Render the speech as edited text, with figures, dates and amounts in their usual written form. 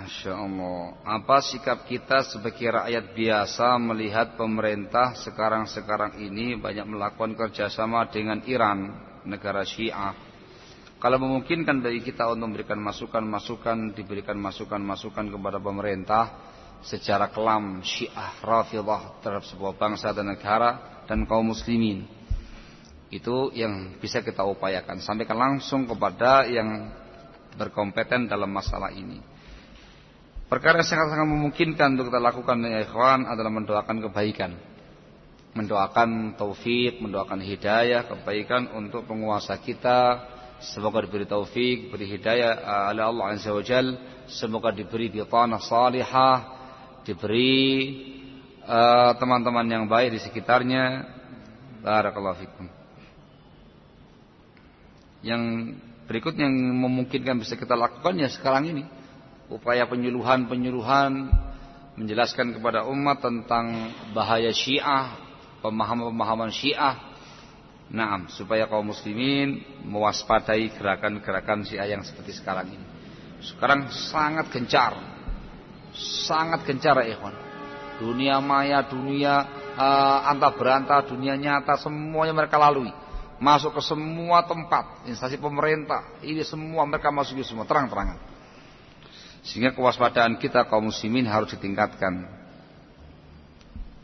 Masya Allah. Apa sikap kita sebagai rakyat biasa melihat pemerintah sekarang ini banyak melakukan kerjasama dengan Iran, negara Syiah? Kalau memungkinkan bagi kita untuk memberikan masukan-masukan, diberikan masukan-masukan kepada pemerintah secara kelam Syiah Rafidhah terhadap sebuah bangsa dan negara dan kaum muslimin, itu yang bisa kita upayakan. Sampaikan langsung kepada yang berkompeten dalam masalah ini. Perkara yang sangat-sangat memungkinkan untuk kita lakukan ya ikhwan adalah mendoakan kebaikan, mendoakan taufik, mendoakan hidayah, kebaikan untuk penguasa kita. Semoga diberi taufik, diberi hidayah oleh Allah Azza wa Jal. Semoga diberi bitanah salihah, diberi teman-teman yang baik di sekitarnya. Barakallahu fikum. Yang berikutnya yang memungkinkan bisa kita lakukan ya sekarang ini, upaya penyuluhan menjelaskan kepada umat tentang bahaya Syiah, pemahaman Syiah. Naam, supaya kaum muslimin mewaspadai gerakan-gerakan Syiah yang seperti sekarang ini. Sekarang sangat gencar ya ikhwan. Dunia maya, dunia anta beranta, dunia nyata, semuanya mereka lalui. Masuk ke semua tempat, instansi pemerintah, ini semua mereka masuki semua terang-terangan. Sehingga kewaspadaan kita kaum muslimin harus ditingkatkan.